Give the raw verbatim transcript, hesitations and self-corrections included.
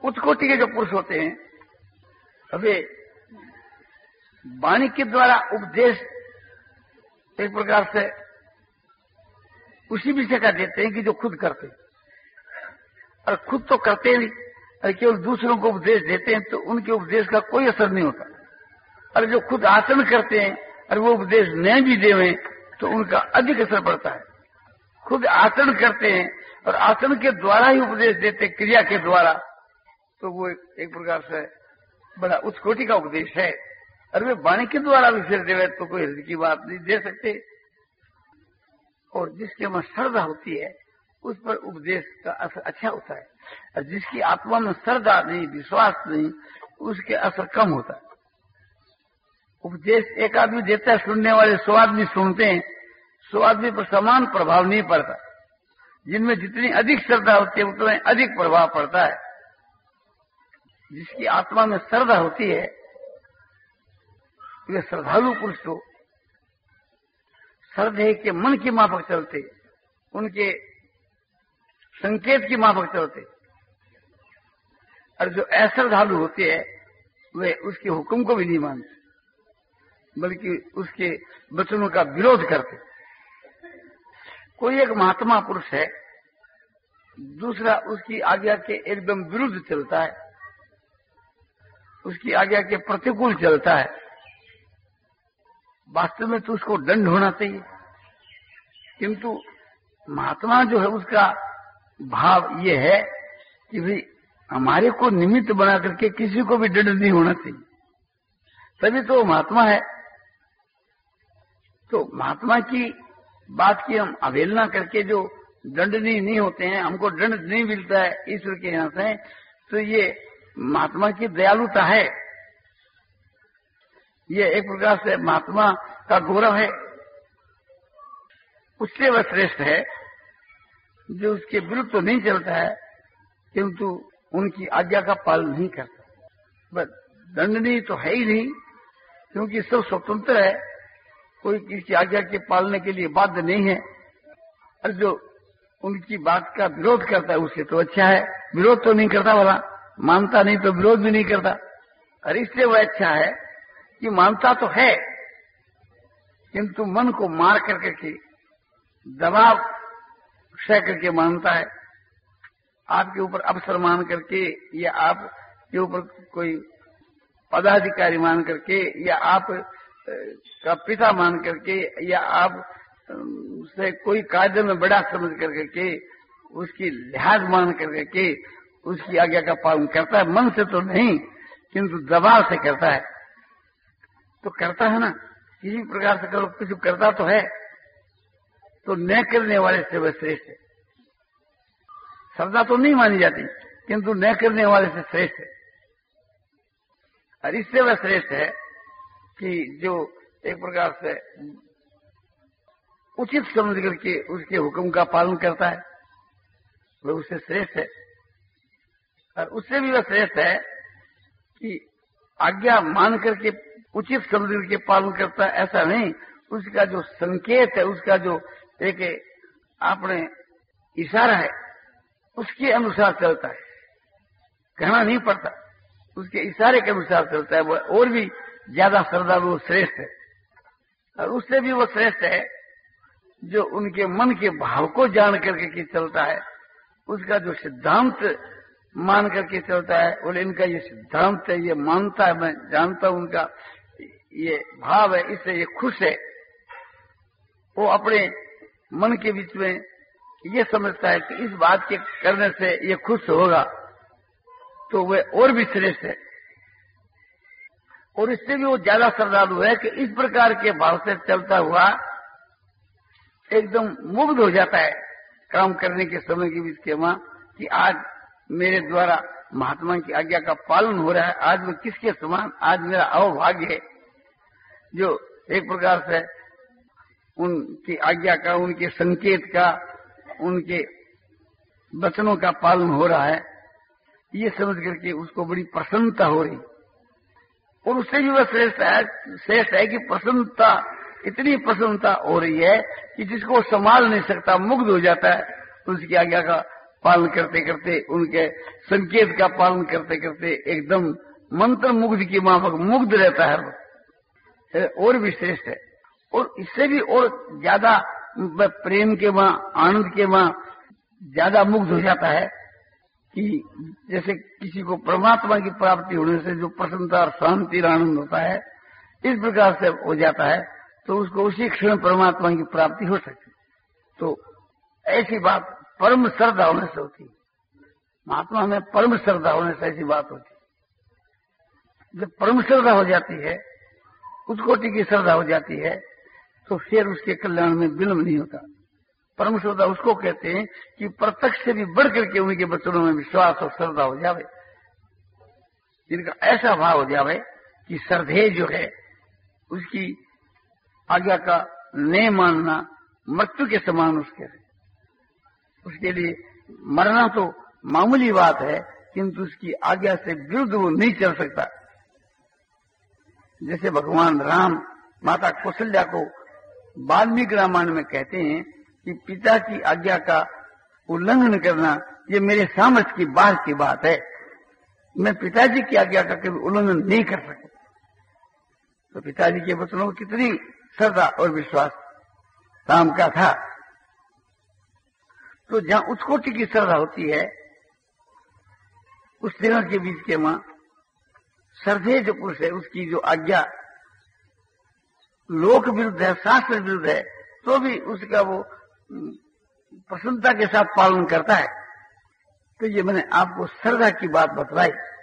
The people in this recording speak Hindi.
उच्च कोटि के जो पुरुष होते हैं, वे वाणी के द्वारा उपदेश एक प्रकार से उसी विषय का देते हैं कि जो खुद करते हैं, और खुद तो करते नहीं, और केवल दूसरों को उपदेश देते हैं तो उनके उपदेश का कोई असर नहीं होता। और जो खुद आचरण करते हैं और वो उपदेश नहीं भी देवें तो उनका अधिक असर पड़ता है। खुद आचरण करते हैं और आचरण के द्वारा ही उपदेश देते, क्रिया के द्वारा, तो वो एक प्रकार से बड़ा उच्च कोटि का उपदेश है। और वे वाणी के द्वारा भी फिर देवे तो कोई हृदय की बात नहीं दे सकते। और जिसके में श्रद्धा होती है उस पर उपदेश का असर अच्छा होता है, और जिसकी आत्मा में श्रद्धा नहीं, विश्वास नहीं, उसके असर कम होता है। उपदेश एक आदमी देता है, सुनने वाले सौ आदमी सुनते हैं, सौ आदमी पर समान प्रभाव नहीं पड़ता। जिनमें जितनी अधिक श्रद्धा होती है उतना अधिक प्रभाव पड़ता है। जिसकी आत्मा में श्रद्धा होती है वे श्रद्धालु पुरुष तो श्रद्धे के मन की माफक चलते, उनके संकेत की माफक चलते। और जो अश्रद्धालु होते हैं वे उसके हुक्म को भी नहीं मानते, बल्कि उसके वचनों का विरोध करते। कोई एक महात्मा पुरुष है, दूसरा उसकी आज्ञा के एकदम विरुद्ध चलता है, उसकी आज्ञा के प्रतिकूल चलता है। वास्तव में तो उसको दंड होना चाहिए, किंतु महात्मा जो है उसका भाव ये है कि भाई हमारे को निमित्त बना करके किसी को भी दंड नहीं होना चाहिए, तभी तो महात्मा है। तो महात्मा की बात की हम अवहेलना करके जो दंडनीय नहीं होते हैं, हमको दंड नहीं मिलता है ईश्वर के यहाँ से, तो ये महात्मा की दयालुता है। ये एक प्रकार से महात्मा का गौरव है। उससे वह श्रेष्ठ है जो उसके विरुद्ध तो नहीं चलता है किंतु उनकी आज्ञा का पालन नहीं करता। बस दंडनीय तो है ही नहीं, क्योंकि सब स्वतंत्र है, कोई किसी आज्ञा के पालने के लिए बाध्य नहीं है। और जो उनकी बात का विरोध करता है उससे तो अच्छा है, विरोध तो नहीं करता, वाला मानता नहीं तो विरोध भी नहीं करता। और इससे वह अच्छा है कि मानता तो है किंतु मन को मार करके के दबाव सह करके मानता है। आपके ऊपर अवसर मान करके, या आपके ऊपर कोई पदाधिकारी मान करके, या आप का पिता मान करके, या आप से कोई कायदे में बड़ा समझ करके के उसकी लिहाज मान करके के उसकी आज्ञा का पालन करता है। मन से तो नहीं किंतु दबाव से करता है। तो करता है ना, किसी प्रकार से करो, कुछ करता तो है, तो न करने वाले से वह श्रेष्ठ है। श्रद्धा तो नहीं मानी जाती किंतु न करने वाले से श्रेष्ठ है। और इससे वह श्रेष्ठ है कि जो एक प्रकार से उचित समझ करके उसके हुक्म का पालन करता है, वह उससे श्रेष्ठ है। और उससे भी वह श्रेष्ठ है कि आज्ञा मान करके उचित समझ करके पालन करता है, ऐसा नहीं। उसका जो संकेत है, उसका जो एक आपने इशारा है, उसके अनुसार चलता है, कहना नहीं पड़ता, उसके इशारे के अनुसार चलता है। वह और भी ज्यादा श्रद्धालु श्रेष्ठ है। और उससे भी वो श्रेष्ठ है जो उनके मन के भाव को जान करके के चलता है, उसका जो सिद्धांत मान करके चलता है। बोले इनका ये सिद्धांत है, ये मानता है, मैं जानता हूं उनका ये भाव है, इससे ये खुश है। वो अपने मन के बीच में ये समझता है कि इस बात के करने से ये खुश होगा, तो वह और भी श्रेष्ठ है। और इससे भी वो ज्यादा श्रद्धालु है कि इस प्रकार के भाव से चलता हुआ एकदम मुग्ध हो जाता है काम करने के समय के बीच के वहां कि आज मेरे द्वारा महात्मा की आज्ञा का पालन हो रहा है, आज मैं किसके समान, आज मेरा अवभाग्य है जो एक प्रकार से उनकी आज्ञा का, उनके संकेत का, उनके वचनों का पालन हो रहा है। ये समझ करके उसको बड़ी प्रसन्नता हो रही। और उससे भी वह श्रेष्ठ है, श्रेष्ठ है कि प्रसन्नता, इतनी प्रसन्नता हो रही है कि जिसको संभाल नहीं सकता, मुग्ध हो जाता है उसकी आज्ञा का पालन करते करते, उनके संकेत का पालन करते करते एकदम मंत्र मुग्ध की माफक मुग्ध रहता है, और भी श्रेष्ठ है। और इससे भी और ज्यादा प्रेम के वहां, आनंद के वहां ज्यादा मुग्ध हो जाता है कि जैसे किसी को परमात्मा की प्राप्ति होने से जो प्रसन्नता और शांति और आनंद होता है, इस प्रकार से हो जाता है, तो उसको उसी क्षण परमात्मा की प्राप्ति हो सकती है। तो ऐसी बात परम श्रद्धा होने से होती है। महात्मा में परम श्रद्धा होने से ऐसी बात होती है। जब परम श्रद्धा हो जाती है, उत्कोटि की श्रद्धा हो जाती है, तो फिर उसके कल्याण में विलंब नहीं होता। परम श्रद्धा उसको कहते हैं कि प्रत्यक्ष से भी बढ़ करके उनके वचनों में विश्वास और श्रद्धा हो जावे, जिनका ऐसा भाव हो जावे कि श्रद्धेय जो है उसकी आज्ञा का न मानना मृत्यु के समान उसके है। उसके लिए मरना तो मामूली बात है, किंतु उसकी आज्ञा से विरुद्ध वो नहीं चल सकता। जैसे भगवान राम माता कौशल्या को वाल्मीकि रामायण में कहते हैं कि पिता की आज्ञा का उल्लंघन करना ये मेरे सामर्थ्य की बाहर की बात है, मैं पिताजी की आज्ञा का कभी उल्लंघन नहीं कर सकता। तो पिताजी के वचनों में कितनी श्रद्धा और विश्वास राम का था। तो जहां उत्कोटि की श्रद्धा होती है, उस तीनों के बीच के वहां श्रद्धेय जो पुरुष है, उसकी जो आज्ञा लोक विरुद्ध है, शास्त्र विरुद्ध है, तो भी उसका वो प्रसन्नता के साथ पालन करता है। तो ये मैंने आपको श्रद्धा की बात बतलाई।